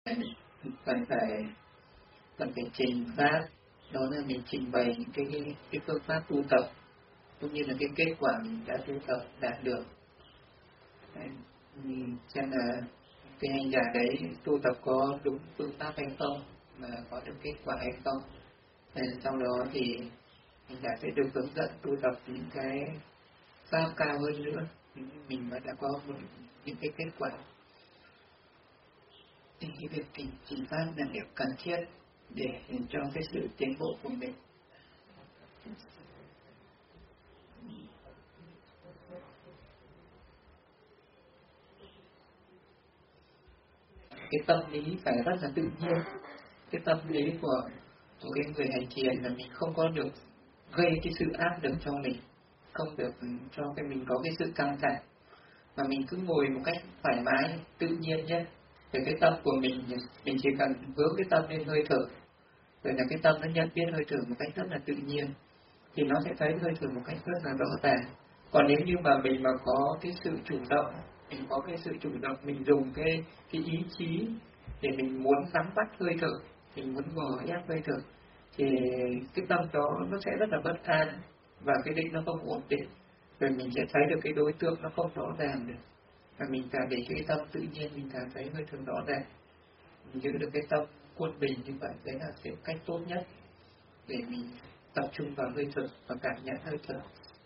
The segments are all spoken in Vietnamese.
cần phải cần phải trình pháp, đó là mình trình bày những cái phương pháp tu tập cũng như là cái kết quả mình đã tu tập đạt được. Đấy, xem là cái hành giả đấy tu tập có đúng phương pháp hay không, mà có được kết quả hay không. Sau đó thì hành giả sẽ được hướng dẫn tu tập những cái pháp cao hơn nữa, mình mà đã có những cái kết quả. Thì cái việc trình pháp là điều cần thiết để cho cái sự tiến bộ của mình. Cái tâm lý phải rất là tự nhiên. Cái tâm lý của cái người hành thiền là mình không có được gây cái sự áp lực cho mình, không được cho cái mình có cái sự căng thẳng, mà mình cứ ngồi một cách thoải mái tự nhiên nhé. Rồi cái tâm của mình chỉ cần hướng cái tâm lên hơi thở, rồi là cái tâm nó nhận biết hơi thở một cách rất là tự nhiên, thì nó sẽ thấy hơi thở một cách rất là rõ ràng. Còn nếu như mà mình mà có cái sự chủ động, mình có cái sự chủ động, mình dùng cái ý chí để mình muốn nắm bắt hơi thở, mình muốn vò ép hơi thở, thì cái tâm đó nó sẽ rất là bất an và cái định nó không ổn định, rồi mình sẽ thấy được cái đối tượng nó không rõ ràng được. Và mình càng để cái tâm tự nhiên, mình càng thấy hơi thở rõ ràng, mình giữ được cái tâm quân bình như vậy, đấy là cái cách tốt nhất để mình tập trung vào hơi thở và cảm nhận hơi thở.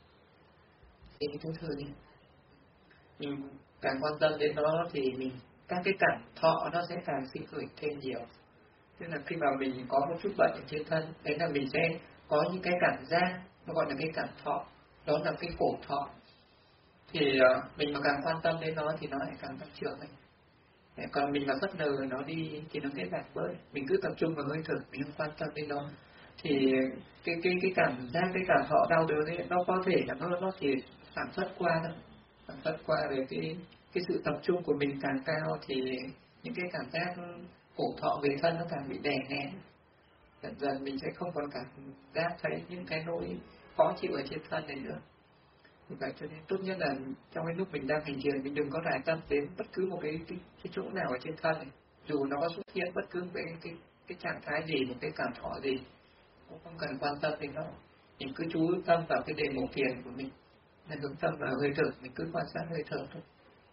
Thì cái thứ thở đi, mình càng quan tâm đến nó thì các cái cảm thọ nó sẽ càng sinh khởi thêm nhiều. Tức là khi mà mình có một chút bệnh ở trên thân, đấy là mình sẽ có những cái cảm giác, nó gọi là cái cảm thọ, đó là cái khổ thọ. Thì mình mà càng quan tâm đến nó thì nó lại càng tăng trưởng ấy. Còn mình mà bất ngờ nó đi thì nó sẽ giảm bớt. Mình cứ tập trung vào hơi thở, mình không quan tâm đến nó, thì cái cảm giác, cái cảm thọ đau đớn ấy, nó có thể là nó chỉ sản xuất qua thôi, sản xuất qua. Về cái sự tập trung của mình càng cao thì những cái cảm giác khổ thọ về thân nó càng bị đè nén, dần dần mình sẽ không còn cảm giác thấy những cái nỗi khó chịu ở trên thân này nữa. Vì vậy cho nên tốt nhất là trong cái lúc mình đang hành thiền, mình đừng có rải tâm đến bất cứ một cái chỗ nào ở trên thân này, dù nó có xuất hiện bất cứ cái trạng thái gì, một cái cảm thọ gì, cũng không cần quan tâm đến nó. Mình cứ chú tâm vào cái đề mục thiền của mình, là hướng tâm vào hơi thở, mình cứ quan sát hơi thở thôi.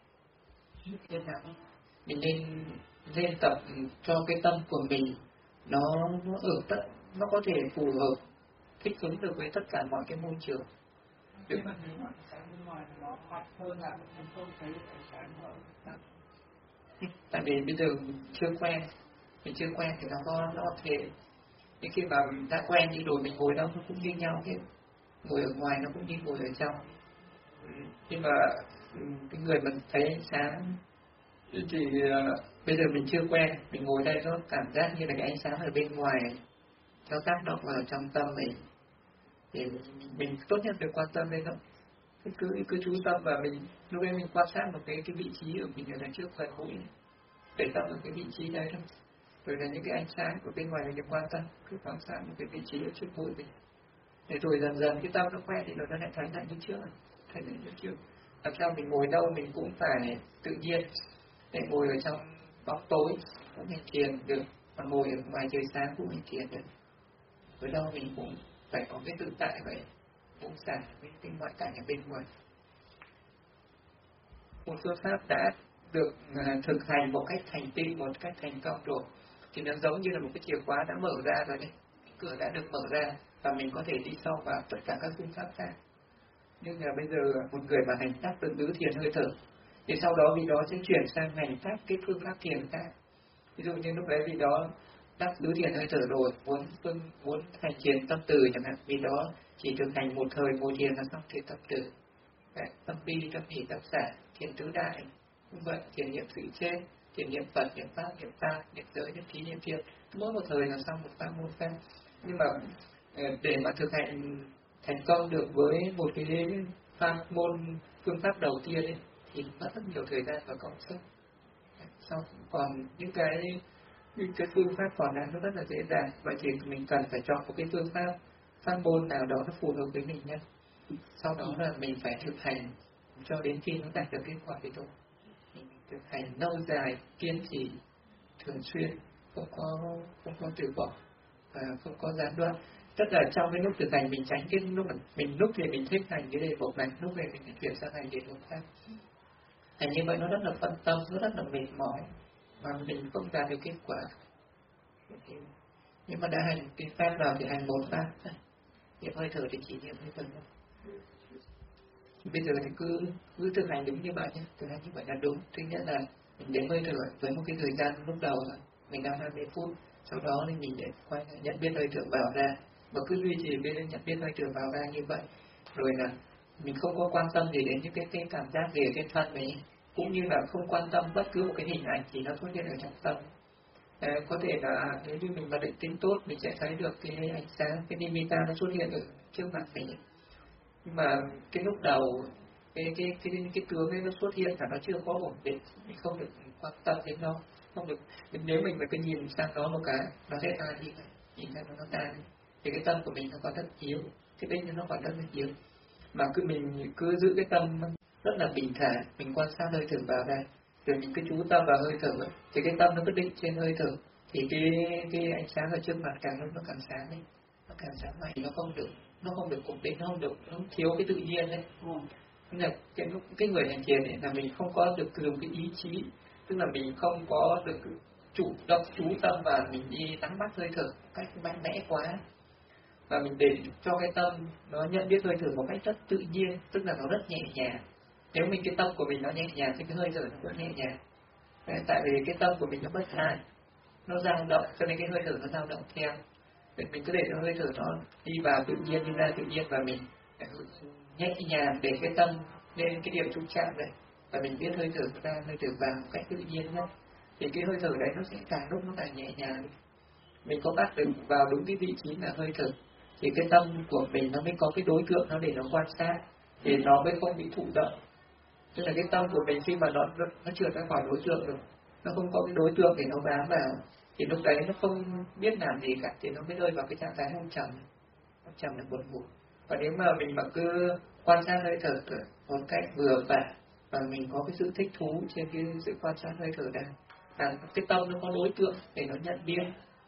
Thế nào mình nên tập cho cái tâm của mình nó nó có thể phù hợp, thích ứng được với tất cả mọi cái môi trường. Nhưng mà nếu mà sáng bên ngoài nó mạnh hơn là mình không thấy ánh sáng ở đó. Tại vì bây giờ mình chưa quen thì nó thể. Nhưng khi mà mình đã quen đi rồi, mình ngồi đâu nó cũng như nhau hết, ngồi ở ngoài nó cũng như ngồi ở trong. Nhưng mà cái người mình thấy ánh sáng thì bây giờ mình chưa quen, mình ngồi đây nó cảm giác như là cái ánh sáng ở bên ngoài nó tác động vào trong tâm mình, thì mình tốt nhất được quan tâm đến nó. Cứ chú tâm và mình lúc ấy mình quan sát một cái vị trí của mình ở đằng trước phần mũi, để tâm vào cái vị trí đấy thôi. Rồi là những cái ánh sáng của bên ngoài mình đừng quan tâm, cứ quan sát một cái vị trí ở trước mũi mình. Để rồi dần dần cái tâm nó quen thì nó lại thấy lại như trước, thấy lại như trước. Làm sao mình ngồi đâu mình cũng phải tự nhiên, để ngồi ở trong bóng tối cũng hành thiền được, còn ngồi ở ngoài trời sáng cũng hành thiền được. Ở đâu mình cũng phải có cái tự tại vậy, buông xả với cái ngoại cảnh ở bên ngoài. Một phương pháp đã được thực hành một cách thành tựu, một cách thành công rồi, thì nó giống như là một cái chìa khóa đã mở ra rồi đấy, cửa đã được mở ra và mình có thể đi sâu vào tất cả các phương pháp khác. Nhưng là bây giờ một người mà hành tác tự tứ thiền hơi thở, thì sau đó vì đó sẽ chuyển sang hành tác cái phương pháp thiền khác. Ví dụ như lúc đấy vì đó đắc tứ thiền hơi thở rồi, muốn hành thiền tâm từ chẳng hạn, vì đó chỉ thực hành một thời ngồi thiền là xong thiền tâm từ. Tâm bi, tâm hỷ, tâm xả, thiền tứ đại cũng vậy, thiền niệm sự chết, thiền niệm Phật, niệm Pháp, niệm Ta, niệm giới, niệm thí, niệm thiền, mỗi một thời là xong một pháp môn khác. Nhưng mà để mà thực hành thành công được với một cái pháp môn phương pháp đầu tiên ấy, thì mất rất nhiều thời gian và công sức. Sau còn những cái phương pháp còn lại nó rất là dễ dàng, vậy thì mình cần phải chọn một cái phương pháp môn nào đó nó phù hợp với mình nhé. Sau đó là mình phải thực hành cho đến khi nó đạt được kết quả thì thôi. Mình thực hành lâu dài, kiên trì, thường xuyên, không có từ bỏ và không có gián đoạn. Tất là trong cái lúc thực hành mình tránh cái lúc thì mình thích hành cái đề mục này, lúc này mình chuyển sang hành đề mục khác. Hành như vậy nó rất là phân tâm, nó rất là mệt mỏi mà mình không đạt được kết quả. Nhưng mà đã hành cái pháp nào thì hành một pháp, niệm hơi thở thì chỉ niệm hơi thở. Bây giờ thì cứ thực hành đúng như vậy nhé, thực hành như vậy là đúng. Thứ nhất là mình đếm hơi thở với một cái thời gian lúc đầu là mình đang 20 phút, sau đó thì mình để quay nhận biết hơi thở vào ra, và cứ duy trì bên nhận biết hơi thở vào ra như vậy. Rồi là mình không có quan tâm gì đến những cái cảm giác gì ở trên thân mình, cũng như là không quan tâm bất cứ một cái hình ảnh gì nó xuất hiện ở trong tâm. Có thể là nếu như mình mà định tính tốt, mình sẽ thấy được cái ánh sáng, cái nimitta nó xuất hiện ở trước mặt mình. Nhưng mà cái lúc đầu cái tướng ấy nó xuất hiện là nó chưa có ổn định, mình không được quan tâm đến nó, không được. Nếu mình mà cứ nhìn sang nó một cái, nó sẽ tan đi, nhìn sang nó tan đi. Thì cái tâm của mình nó còn rất yếu, cái định nó còn rất là yếu. Mà mình cứ giữ cái tâm rất là bình thản, mình quan sát hơi thở vào đây, rồi mình cứ chú tâm vào hơi thở, thì cái tâm nó cứ định trên hơi thở, thì cái ánh sáng ở trước mặt càng lúc nó càng sáng lên, nó càng sáng mạnh, nó không được ổn định, nó thiếu cái tự nhiên đấy. Nên là cái người hành thiền này là mình không có được dùng cái ý chí, tức là mình không có được chủ động chú tâm và mình đi nắm bắt hơi thở một cách mạnh mẽ quá, và mình để cho cái tâm nó nhận biết hơi thở một cách rất tự nhiên, tức là nó rất nhẹ nhàng. Nếu cái tâm của mình nó nhẹ nhàng thì cái hơi thở nó cũng nhẹ nhàng. Tại vì cái tâm của mình nó bất an, nó dao động, cho nên cái hơi thở nó dao động theo. Mình cứ để cho hơi thở nó đi vào tự nhiên, đi ra tự nhiên, và mình nhẹ nhàng để cái tâm lên cái điểm trung chạm này, và mình biết hơi thở ra, hơi thở vào một cách tự nhiên nhất, thì cái hơi thở đấy nó sẽ càng lúc nó càng nhẹ nhàng. Mình có bắt được vào đúng cái vị trí là hơi thở, thì cái tâm của mình nó mới có cái đối tượng nó để nó quan sát, thì nó mới không bị thụ động. Tức là cái tâm của mình khi mà nó trượt ra khỏi đối tượng rồi, nó không có cái đối tượng để nó bám vào, thì lúc đấy nó không biết làm gì cả, thì nó mới rơi vào cái trạng thái hôn trầm là buồn ngủ. Và nếu mà mình mà cứ quan sát hơi thở một cách vừa vặn, và mình có cái sự thích thú trên cái sự quan sát hơi thở này, là cái tâm nó có đối tượng để nó nhận biết,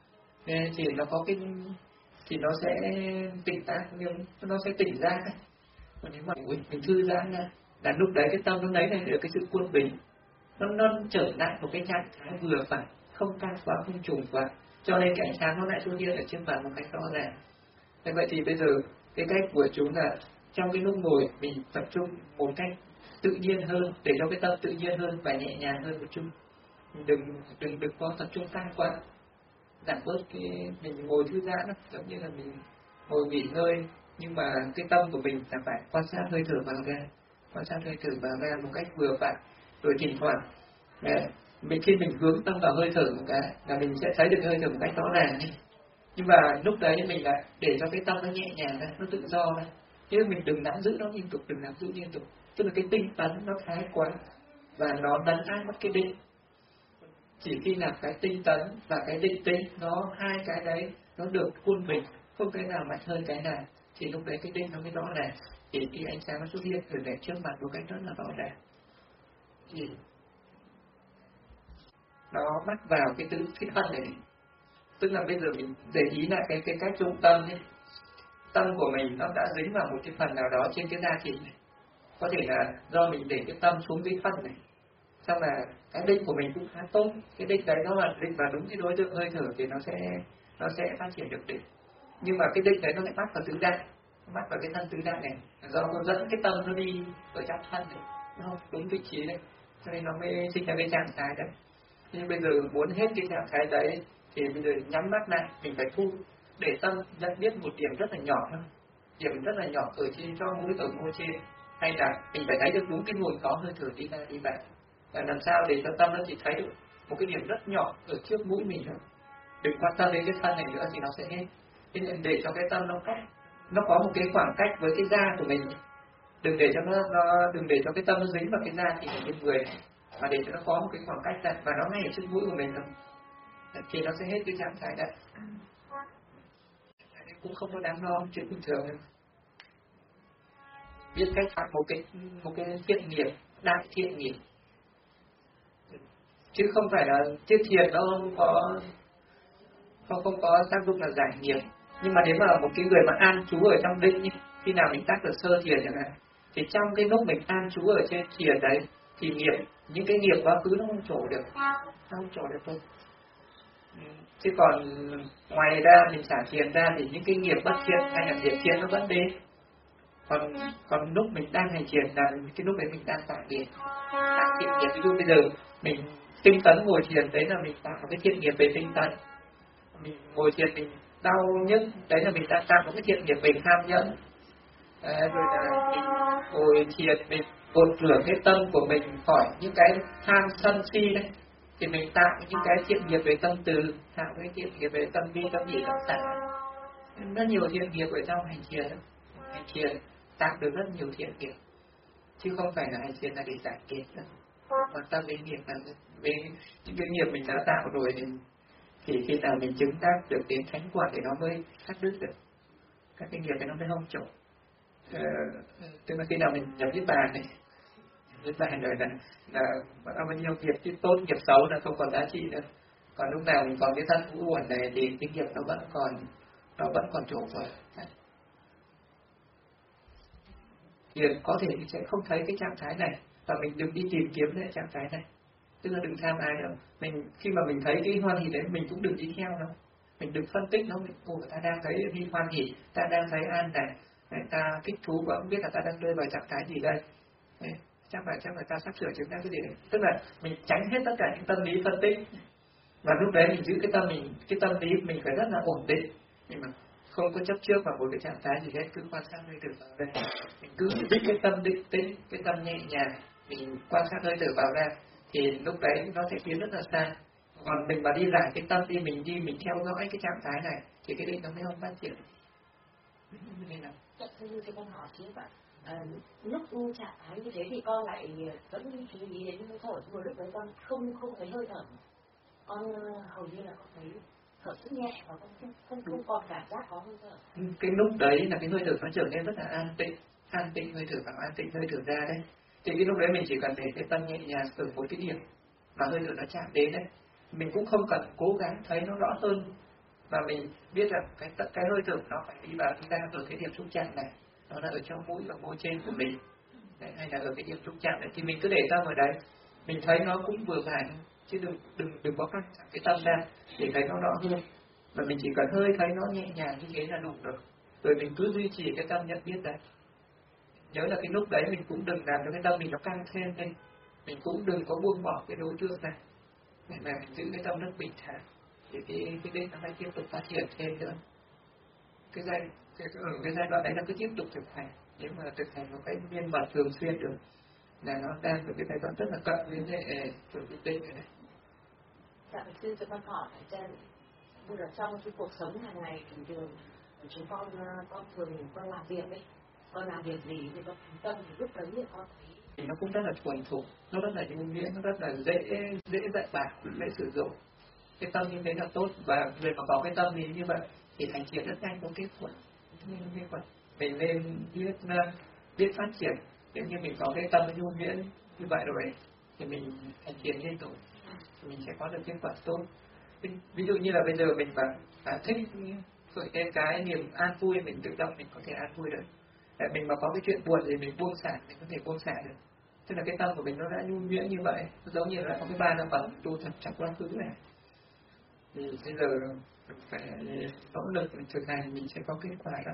thì nó có cái, thì nó sẽ tỉnh tác, nhưng nó sẽ tỉnh ra. Còn nếu mà mình thư giãn ra, là lúc đấy cái tâm nó lấy lại được cái sự quân bình, nó trở lại một cái trạng thái vừa phải, không cao quá, không trùng quá, cho nên cái ánh sáng nó lại xuất hiện ở trên mặt một cách rõ ràng. Thế vậy thì bây giờ cái cách của chúng là trong cái lúc ngồi mình tập trung một cách tự nhiên hơn, để cho cái tâm tự nhiên hơn và nhẹ nhàng hơn một chút. Đừng có tập trung cao quá, giảm bớt cái mình ngồi thư giãn, giống như là mình ngồi nghỉ ngơi, nhưng mà cái tâm của mình là phải quan sát hơi thở vào ra, quan sát hơi thở vào ra một cách vừa vặn. Rồi thỉnh thoảng khi mình hướng tâm vào hơi thở một cái là mình sẽ thấy được hơi thở một cách rõ ràng đi. Nhưng mà lúc đấy mình lại để cho cái tâm nó nhẹ nhàng ra, nó tự do ra, chứ mình đừng nắm giữ nó liên tục, tức là cái tinh tấn nó thái quá và nó lấn át mất cái định. Chỉ khi là cái tinh tấn và cái định tĩnh, nó hai cái đấy nó được quân bình, không cái nào mạnh hơn cái nào, thì lúc đấy cái định nó mới rõ ràng, thì cái ánh sáng nó xuất hiện ở để trước mặt một cách rất là rõ ràng. Thì nó bắt vào cái thân này, tức là bây giờ mình để ý lại cái cách trung tâm ấy. Tâm của mình nó đã dính vào một cái phần nào đó trên cái da thịt này, có thể là do mình để cái tâm xuống dưới phân này, xong là cái định của mình cũng khá tốt. Cái định đấy nó là định vào đúng cái đối tượng hơi thở thì nó sẽ phát triển được định. Nhưng mà cái định đấy nó lại bắt vào tứ đại, bắt vào cái thân tứ đại này, do nó dẫn cái tâm nó đi ở trong thân này, nó không đúng vị trí này, cho nên nó mới sinh ra cái trạng thái đấy. Nhưng bây giờ muốn hết cái trạng thái đấy thì bây giờ nhắm mắt lại, mình phải thu để tâm nhận biết một điểm rất là nhỏ thôi, điểm rất là nhỏ ở trên cho mũi, ở môi trên, hay là mình phải thấy được đúng cái nguồn có hơi thở đi ra đi vào, và làm sao để cho tâm nó chỉ thấy được một cái điểm rất nhỏ ở trước mũi mình thôi, đừng quan tâm đến cái thân này nữa thì nó sẽ hết. Thế nên để cho cái tâm nó có một cái khoảng cách với cái da của mình, đừng để cho đừng để cho cái tâm nó dính vào cái da thì trên người này, mà để cho nó có một cái khoảng cách đặt và nó ngay ở trước mũi của mình thôi, thì nó sẽ hết cái trạng thái đấy. Cũng không có đáng lo, chuyện bình thường. Biết cách phát một cái thiện nghiệp, đại thiện nghiệp, chứ không phải là thiền nó không có tác dụng là giải nghiệp. Nhưng mà nếu mà một cái người mà an trú ở trong định nhỉ, khi nào mình tác được sơ thiền chẳng hạn, thì trong cái lúc mình an trú ở trên thiền đấy thì những cái nghiệp quá khứ nó không trổ được, thôi. Chứ còn ngoài ra mình xả thiền ra thì những cái nghiệp bất thiện hay là nghiệp thiện nó vẫn đến. Còn lúc mình đang hành thiền là cái lúc đấy mình đang tạo thiện nghiệp. Ví dụ bây giờ mình tinh tấn ngồi thiền, đấy là mình tạo một cái thiện nghiệp về tinh tấn. Mình ngồi thiền mình đau nhức, đấy là mình đang tạo một cái thiện nghiệp về tham nhẫn. Rồi là mình ngồi thiền mình cột rửa cái tâm của mình khỏi những cái tham sân si đấy, thì mình tạo những cái thiện nghiệp về tâm từ, tạo cái thiện nghiệp về tâm vi, tâm nhị, tâm xả. Rất nhiều thiện nghiệp ở trong hành thiền tạo được rất nhiều thiện nghiệp, chứ không phải là hành thiền là để giải nghiệp đâu. Mà tâm với nghiệp là về những cái nghiệp mình đã tạo rồi thì khi nào mình chứng đắc được đến thánh quả thì nó mới cắt đứt được các cái nghiệp này, nó mới không trộn. Tức là khi nào mình nhập niết bàn này, niết bàn rồi là bao nhiêu nghiệp chứ tốt nghiệp xấu là không còn giá trị nữa. Còn lúc nào mình còn cái thân ngũ uẩn này thì cái nghiệp nó vẫn còn chỗ rồi. Thiền có thể mình sẽ không thấy cái trạng thái này, và mình đừng đi tìm kiếm cái trạng thái này, tức là đừng tham ai đâu. Mình khi mà mình thấy cái hoan hỷ đấy mình cũng đừng đi theo nó, mình đừng phân tích nó. Ta đang thấy đi hoan hỷ, ta đang thấy an này, ta thích thú quá, không biết là ta đang rơi vào trạng thái gì đây. Đấy, chắc là ta sắp sửa chứng đắc cái gì đấy. Tức là mình tránh hết tất cả những tâm lý phân tích, và lúc đấy mình giữ cái tâm lý mình phải rất là ổn định, nhưng mà không có chấp trước vào một cái trạng thái gì hết, cứ quan sát hơi thở vào đây, mình cứ giữ cái tâm định tĩnh, cái tâm nhẹ nhàng, mình quan sát hơi thở vào ra, thì lúc đấy nó sẽ tiến rất là xa. Còn mình mà đi giải cái tâm đi, mình theo dõi cái trạng thái này thì cái định nó mới không phát triển. Nên là như thế con hỏi chứ bạn, lúc trạng thái như thế thì con lại vẫn chú ý đến hơi thở, nhưng mà lúc đấy con không thấy hơi thở, con hầu như là con thấy thở rất nhẹ và con không còn cảm giác có hơi thở. Cái lúc đấy là cái hơi thở nó trở nên rất là an tĩnh hơi thở vào, an tĩnh hơi thở ra đấy. Thì cái lúc đấy mình chỉ cần để cái tâm nhẹ nhàng ở một cái điểm mà hơi thở nó chạm đến đấy, mình cũng không cần cố gắng thấy nó rõ hơn, và mình biết rằng cái hơi thở nó phải đi vào, chúng ta ở cái điểm xúc chạm này, nó là ở trong mũi và môi trên của mình đấy, hay là ở cái điểm xúc chạm này, thì mình cứ để tâm ở đấy, mình thấy nó cũng vừa phải, chứ đừng có căng thẳng cái tâm ra để thấy nó rõ hơn. Và mình chỉ cần hơi thấy nó nhẹ nhàng như thế là đủ rồi. Rồi mình cứ duy trì cái tâm nhận biết đấy. Nhớ là cái lúc đấy mình cũng đừng làm cho cái tâm mình nó căng thêm lên, mình cũng đừng có buông bỏ cái đối tượng này, để mà mình giữ cái tâm rất bình thản, thì cái định nó lại tiếp tục phát triển thêm nữa. Cái giai đoạn đấy là cứ tiếp tục thực hành. Nếu mà thực hành một cái miên mật thường xuyên được là nó đang ở cái giai đoạn rất là cận với lại chuẩn bị định rồi đấy. Dạ, sư cho con hỏi trên bây giờ trong cái cuộc sống hàng ngày bình thường chúng con thường làm việc ấy, con làm việc gì thì con thành tâm thì lúc đấy thì con thấy thì nó cũng rất là thuần thục, nó rất là nhuần nhuyễn, nó rất là dễ dạy bảo, dễ sử dụng. Cái tâm như thế là tốt, và người mà có cái tâm như vậy thì hành triển rất nhanh có kết quả. Mình nên biết phát triển. Nếu như mình có cái tâm nhuần nhuyễn như vậy rồi thì mình hành triển liên tục, mình sẽ có được kết quả tốt. Ví dụ như là bây giờ mình thích khởi lên cái niềm an vui, mình tự động mình có thể an vui được. Mình mà có cái chuyện buồn thì mình buông xả, mình có thể buông xả được. Tức là cái tâm của mình nó đã nhuần nhuyễn như vậy, nó giống như là có cái ba la mật tu tập trong quá khứ này. Thì bây giờ mình phải nỗ lực mình thực hành, mình sẽ có kết quả đó.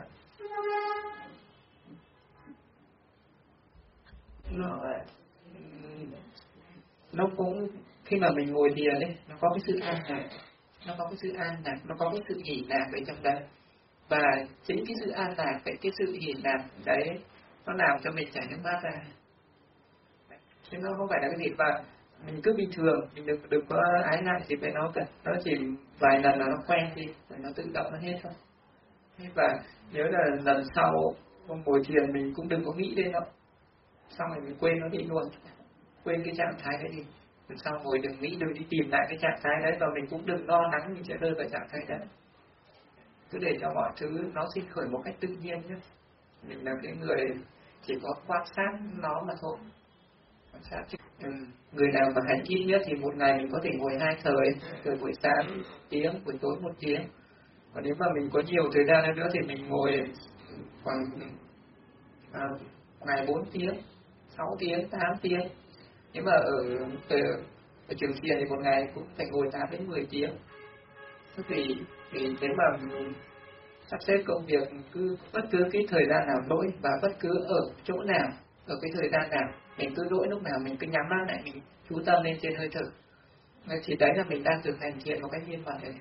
Nó cũng khi mà mình ngồi thiền đấy, nó có cái sự an lạc, nó có cái sự hỷ lạc ở trong đấy, và chính cái sự an lạc, cái sự hỷ lạc đấy nó làm cho mình chảy nước mắt ra. Chứ nó không phải là cái gì và mình cứ bình thường, mình đừng có ái lại gì với nó cả. Nó chỉ vài lần là nó quen đi, rồi nó tự động nó hết thôi. Và nếu là lần sau ngồi thiền mình cũng đừng có nghĩ đến nó, xong rồi mình quên nó đi luôn, quên cái trạng thái đấy đi. Lần sau ngồi đừng nghĩ, đừng đi tìm lại cái trạng thái đấy, và mình cũng đừng lo lắng mình sẽ rơi vào trạng thái đấy. Cứ để cho mọi thứ nó sinh khởi một cách tự nhiên nhé. Mình là cái người chỉ có quan sát nó mà thôi, quan sát chứ Người nào mà hành ít nhất thì một ngày mình có thể ngồi 2 thời, rồi buổi sáng 1 tiếng, buổi tối 1 tiếng. Còn nếu mà mình có nhiều thời gian hơn nữa thì mình ngồi khoảng ngày 4 tiếng, 6 tiếng, 8 tiếng. Nếu mà ở trường thiền thì một ngày cũng phải ngồi 8 đến 10 tiếng. Thì nếu mà mình sắp xếp công việc bất cứ cái thời gian nào rỗi và bất cứ ở chỗ nào, ở cái thời gian nào, mình cứ rỗi lúc nào mình cứ nhắm mắt lại, mình chú tâm lên trên hơi thở. Thì đấy là mình đang thực hành thiền một cách viên mãn này.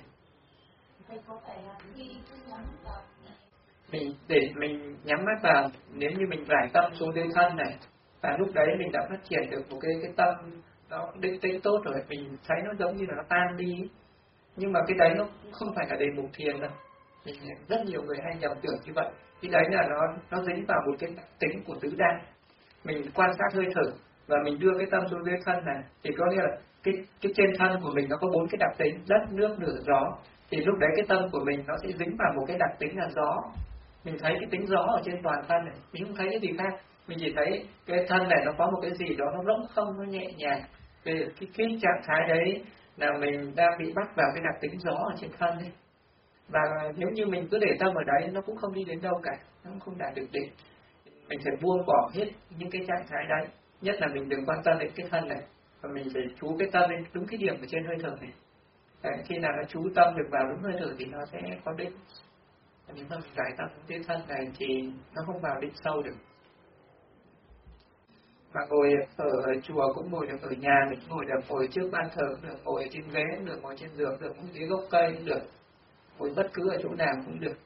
Mình nhắm mắt vào, nếu như mình rải tâm xuống dưới thân này, và lúc đấy mình đã phát triển được một cái tâm nó định tĩnh tốt rồi, mình thấy nó giống như là nó tan đi. Nhưng mà cái đấy nó không phải là đề mục thiền đâu. Mình rất nhiều người hay nhầm tưởng như vậy. Cái đấy là nó dính vào một cái đặc tính của tứ đại. Mình quan sát hơi thở và mình đưa cái tâm xuống dưới thân này, thì có nghĩa là cái trên thân của mình nó có 4 cái đặc tính: đất, nước, lửa, gió. Thì lúc đấy cái tâm của mình nó sẽ dính vào một cái đặc tính là gió. Mình thấy cái tính gió ở trên toàn thân này, mình không thấy cái gì khác. Mình chỉ thấy cái thân này nó có một cái gì đó nó rỗng không, nó nhẹ nhàng. Về cái trạng thái đấy là mình đang bị bắt vào cái đặc tính gió ở trên thân ấy. Và nếu như mình cứ để tâm ở đấy, nó cũng không đi đến đâu cả, nó cũng không đạt được đỉnh. Mình phải buông bỏ hết những cái trạng thái đấy. Nhất là mình đừng quan tâm đến cái thân này, và mình phải chú cái tâm lên đúng cái điểm ở trên hơi thở này. Đấy, khi nào nó chú tâm được vào đúng hơi thở thì nó sẽ có định. Nếu mà mình giải tâm cái thân này thì nó không vào định sâu được. Mà ngồi ở chùa cũng ngồi được, ở nhà mình ngồi được, ngồi trước ban thờ cũng được, ngồi trên ghế cũng được, ngồi trên giường được, ngồi dưới gốc cây cũng được, ngồi bất cứ ở chỗ nào cũng được.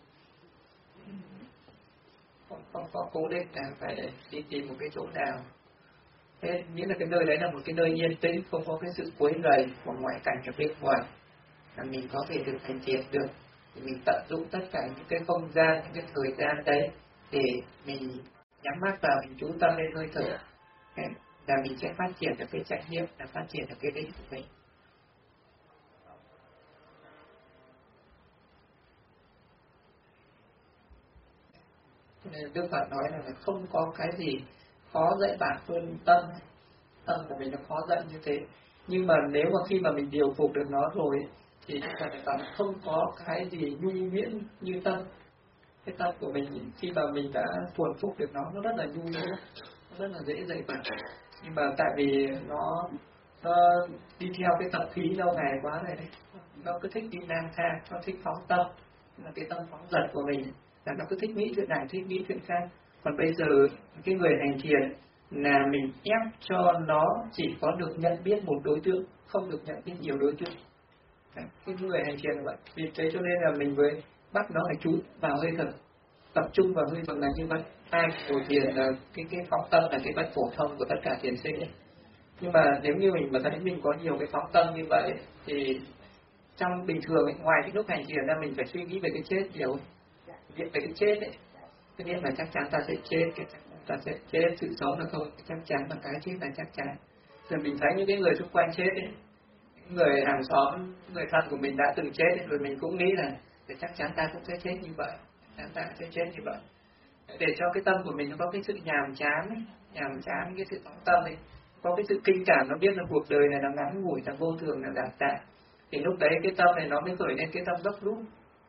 Không có cố định là phải đi tìm một cái chỗ nào. Thế nghĩa là cái nơi đấy là một cái nơi yên tĩnh, không có cái sự quấy rầy của ngoại cảnh ở bên ngoài, là mình có thể được hành trì được. Thì mình tận dụng tất cả những cái không gian, những cái thời gian đấy để mình nhắm mắt vào, mình chú tâm lên hơi thở, là mình sẽ phát triển được cái trải nghiệm, là phát triển được cái định của mình. Nên Đức Phật nói là không có cái gì khó dạy bạn hơn tâm. Tâm của mình nó khó dạy như thế. Nhưng mà nếu mà khi mà mình điều phục được nó rồi thì Đức Phật nói không có cái gì nhu miễn như tâm. Cái tâm của mình khi mà mình đã thuần phục được nó rất là nhu miễn, nó rất là dễ dạy bạn. Nhưng mà tại vì nó đi theo cái tập khí lâu ngày quá này đấy, nó cứ thích đi lang thang, nó thích phóng tâm, là cái tâm phóng dật của mình, là nó cứ thích nghĩ chuyện này, thích nghĩ chuyện khác. Còn bây giờ cái người hành thiền là mình ép cho nó chỉ có được nhận biết một đối tượng, không được nhận biết nhiều đối tượng. Cái người hành thiền là vậy. Vì thế cho nên là mình mới bắt nó phải chú vào hơi thở, tập trung vào hơi thở là như vậy. Ai ngồi thiền là cái phóng tâm là cái bất phổ thông của tất cả thiền sinh ấy. Nhưng mà nếu như mình mà thấy mình có nhiều cái phóng tâm như vậy thì trong bình thường ấy, ngoài cái lúc hành thiền ra mình phải suy nghĩ về cái chết nhiều, nghĩ về cái chết ấy. Tất nhiên là chắc chắn ta sẽ chết, ta sẽ chết, sự sống là không chắc chắn, mà cái chết là chắc chắn. Rồi mình thấy những cái người xung quanh chết ấy, những người hàng xóm, người thân của mình đã từng chết ấy, rồi mình cũng nghĩ là chắc chắn ta cũng sẽ chết như vậy, ta sẽ chết như vậy. Để cho cái tâm của mình nó có cái sự nhàm chán cái sự phóng tâm ấy, có cái sự kinh cảm, nó biết là cuộc đời này nó ngắn ngủi, là vô thường, là giả tạm. Thì lúc đấy cái tâm này nó mới khởi lên cái tâm gấp rút,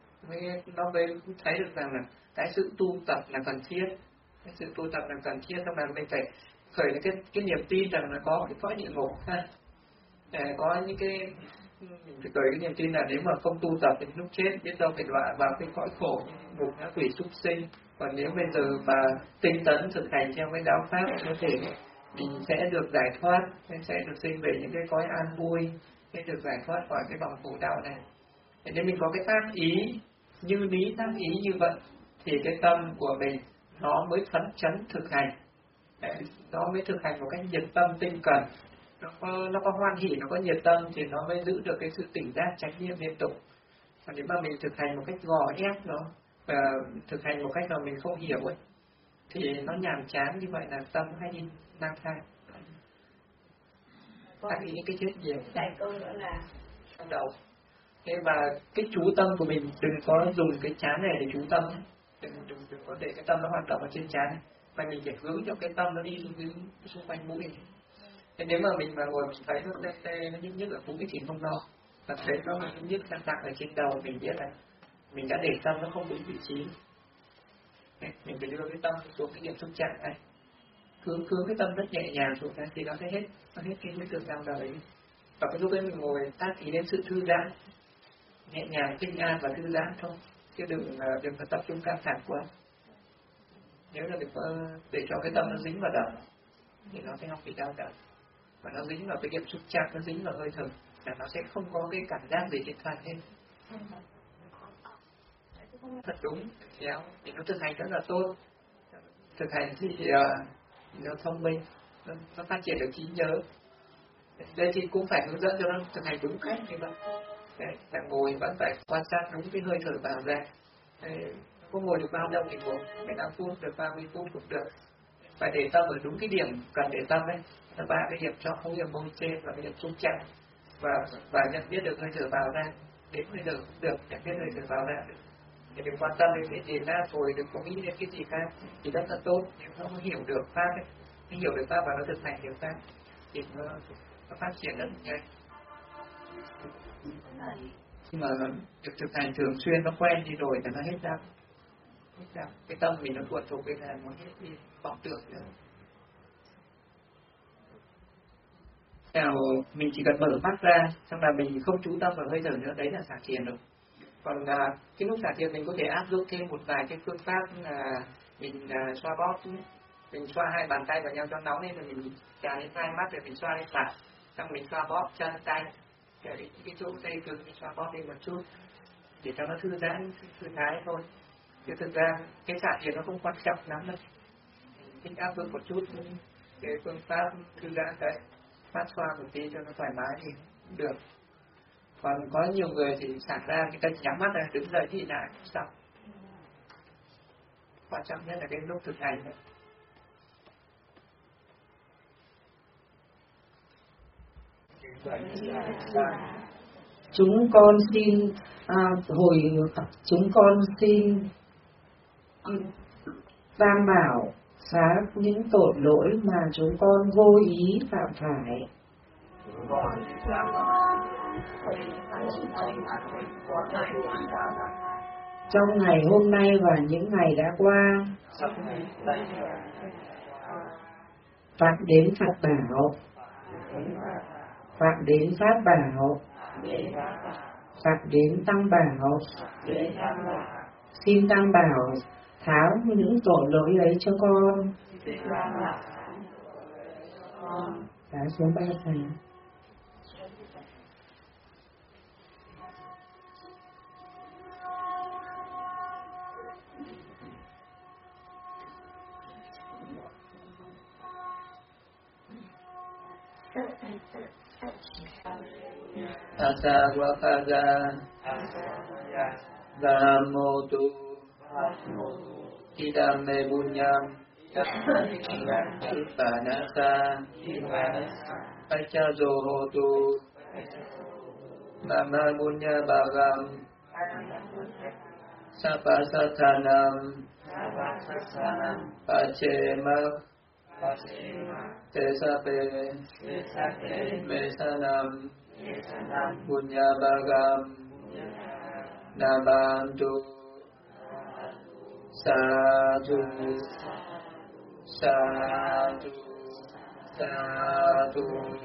nó mới thấy được rằng là cái sự tu tập là cần thiết, cái sự tu tập là cần thiết, xong là mình phải khởi lên cái niềm tin rằng là có cái cõi địa ngục ha, để có những cái mình phải khởi cái niềm tin là nếu mà không tu tập thì lúc chết biết đâu phải đọa vào cái cõi khổ như ngục ngã quỷ súc sinh. Còn nếu bây giờ mà tinh tấn thực hành theo cái giáo pháp có thể mình sẽ được giải thoát, sẽ được sinh về những cái cõi an vui, sẽ được giải thoát khỏi cái vòng khổ đau này. Thế nên mình có cái tác ý như lý, tác ý như vậy thì cái tâm của mình nó mới phấn chấn thực hành. Nó mới thực hành một cách nhiệt tâm tinh cần, nó có hoan hỉ, nó có nhiệt tâm thì nó mới giữ được cái sự tỉnh giác chánh niệm liên tục. Còn nếu mà mình thực hành một cách gò ép nó, và thực hành một cách mà mình không hiểu ấy, thì nó nhàm chán, như vậy là tâm hay đi lang thang. Tác ý cái chết nhiều. Đại câu nữa là trong đầu. Thế và cái chú tâm của mình đừng có dùng cái chán này để chú tâm, đừng có để cái tâm nó hoạt động ở trên chán này, mà mình phải hướng cho cái tâm nó đi xung quanh mũi. Thế nếu mà mình mà ngồi mình thấy nó tê nó nhức ở mũi thì không lo, và thấy nó nhức nặng ở trên đầu mình biết là mình đã để tâm nó không đúng vị trí. Mình phải đưa cái tâm xuống cái điểm xúc chạm này, cứ cái tâm rất nhẹ nhàng xuống này thì nó sẽ hết cái hiện tượng đau đầu đấy. Và cái lúc ấy mình ngồi tác ý đến sự thư giãn, nhẹ nhàng, bình an và thư giãn thôi, chứ đừng có tập trung căng thẳng quá. Nếu là để cho cái tâm nó dính vào đầu thì nó sẽ không bị đau đầu, và nó dính vào cái điểm xúc chạm, nó dính vào hơi thở là nó sẽ không có cái cảm giác gì trên thân hết. Thật đúng, khéo thì nó thực hành rất là tốt. Thực hành thì nó thông minh, nó phát triển được trí nhớ. Đây thì cũng phải hướng dẫn cho nó thực hành đúng cách như vậy. Là ngồi vẫn phải quan sát đúng cái hơi thở vào ra. Không ngồi được bao lâu thì ngồi 15 phút, được 30 phút cũng được. Phải để tâm ở đúng cái điểm cần để tâm đấy. Là 3 cái điểm trong không điểm môi trên và cái điểm trung chạm, và nhận biết được hơi thở vào ra. Đến hơi thở cũng được, nhận biết hơi thở vào ra được. Thì đừng quan tâm đến cái gì ra rồi, đừng có nghĩ đến cái gì khác, thì rất là tốt. Nếu nó hiểu được pháp ấy, nó hiểu được pháp và nó thực hành được pháp thì nó phát triển rất nhanh. Nhưng mà được thực hành thường xuyên, nó quen đi rồi thì nó hết đau. Cái tâm mình nó tuột thuộc bên này, nó hết đi vọng tưởng nữa. Nào mình chỉ cần mở mắt ra, xong là mình không chú tâm vào hơi thở nữa, đấy là xả thiền rồi. Còn cái lúc xả thiền mình có thể áp dụng thêm một vài cái phương pháp là mình xoa bóp. Mình xoa hai bàn tay vào nhau cho nóng lên, rồi mình trà lên hai mắt rồi mình xoa lên phải, xong mình xoa bóp chân tay, cái chỗ dây cứng mình xoa bóp lên một chút để cho nó thư giãn, thư thái thôi. Chứ thực ra cái xả thiền nó không quan trọng lắm đâu. Thích áp dụng một chút cái phương pháp thư giãn đấy, phát xoa một tí cho nó thoải mái thì cũng được. Còn có nhiều người thì xả ra cái tay nhắm mắt này, đứng dậy thì lại xong. Quan trọng nhất là cái lúc thực hành đấy. Chúng con xin chúng con xin Tam Bảo xá những tội lỗi mà chúng con vô ý phạm phải. Trong ngày hôm nay và những ngày đã qua, phạm đến Phật bảo, phạm đến Pháp bảo, phạm đến Tăng bảo. Xin Tăng bảo tháo những tội lỗi ấy cho con. Đá xuống ba sàn. Asa Wakaza Namo Tu Idame Bunyam Ipanasa Pachazo Hotu Mama Bunya Bhagam Sapasathanam Pachema Tesape Mesanam Bunya Bhagam Nabantu Sadhu Sadhu Sadhu